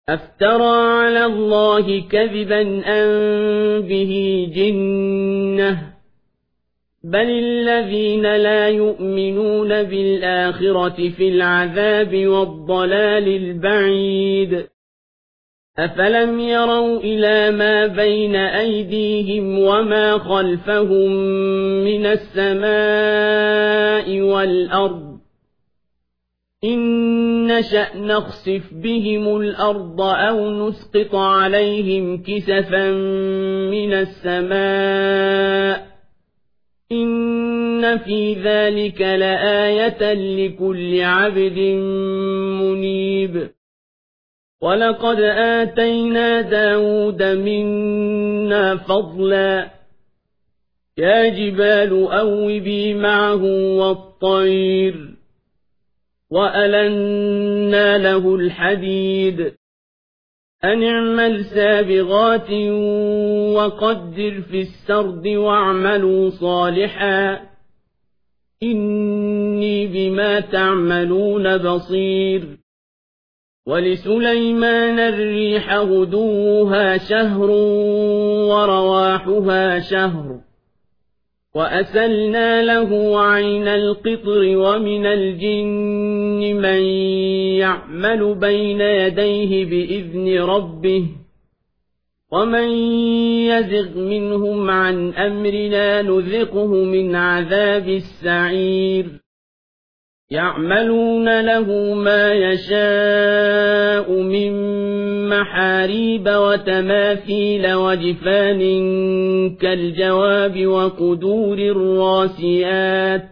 أفترى على الله كذبا أم به جنة بل الذين لا يؤمنون بالآخرة في العذاب والضلال البعيد أفلم يروا إلى ما بين أيديهم وما خلفهم من السماء والأرض إن نشأ نخسف بهم الأرض أو نسقط عليهم كسفا من السماء إن في ذلك لآية لكل عبد منيب ولقد آتينا داود منا فضلا يا جبال أوبي معه والطير وألنا له الحديد أن اعمل سابغات وقدر في السرد واعملوا صالحا إني بما تعملون بصير ولسليمان الريح غدوها شهر ورواحها شهر وأسلنا له عين القطر ومن الجن من يعمل بين يديه بإذن ربه ومن يزغ منهم عن أمرنا نذقه من عذاب السعير يعملون له ما يشاء من محاريب وتماثيل وجفان كالجواب وقدور الراسيات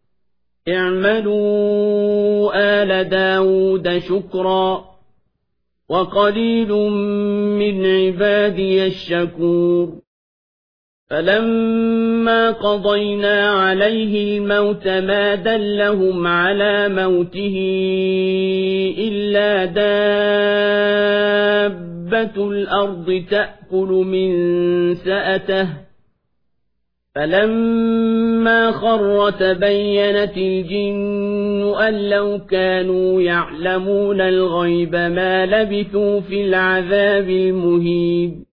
اعملوا آل داود شكرا وقليل من عبادي الشكور فلما قضينا عليه الموت ما دلهم على موته إلا دابة الأرض تأكل من سأته فلما خر تبينت الجن أن لو كانوا يعلمون الغيب ما لبثوا في العذاب المهين